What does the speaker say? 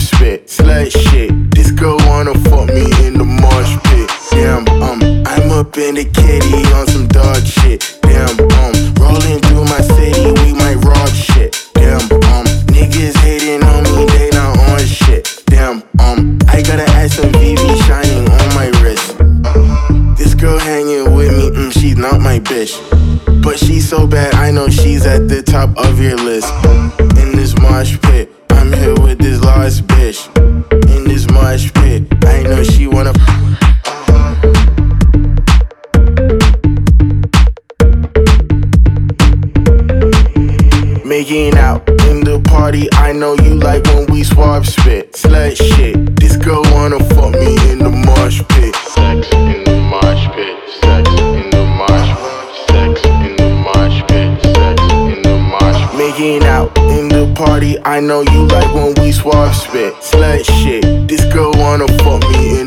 spit. Slut shit. This girl wanna fuck me in the mosh pit. Damn, I'm up in the kitty on some dog shit. Damn, rolling through my city, we might rob shit. Damn, niggas hating on me, they not on shit. Damn, I gotta add some VV shining on my wrist. This girl hanging with me, she's not my bitch. But she's so bad, I know she's at the top of your list. In this mosh pit, I'm here with this lost bitch. In this mosh pit, I know she wanna. Making out in the party, I know you like when we swap spit. Slut shit, this girl wanna fuck me in the mosh pit. Sex in the mosh pit, sex in the mosh pit, sex in the mosh pit, sex in the mosh pit. Making out in the party, I know you like when we swap spit. Slut shit, this girl wanna fuck me in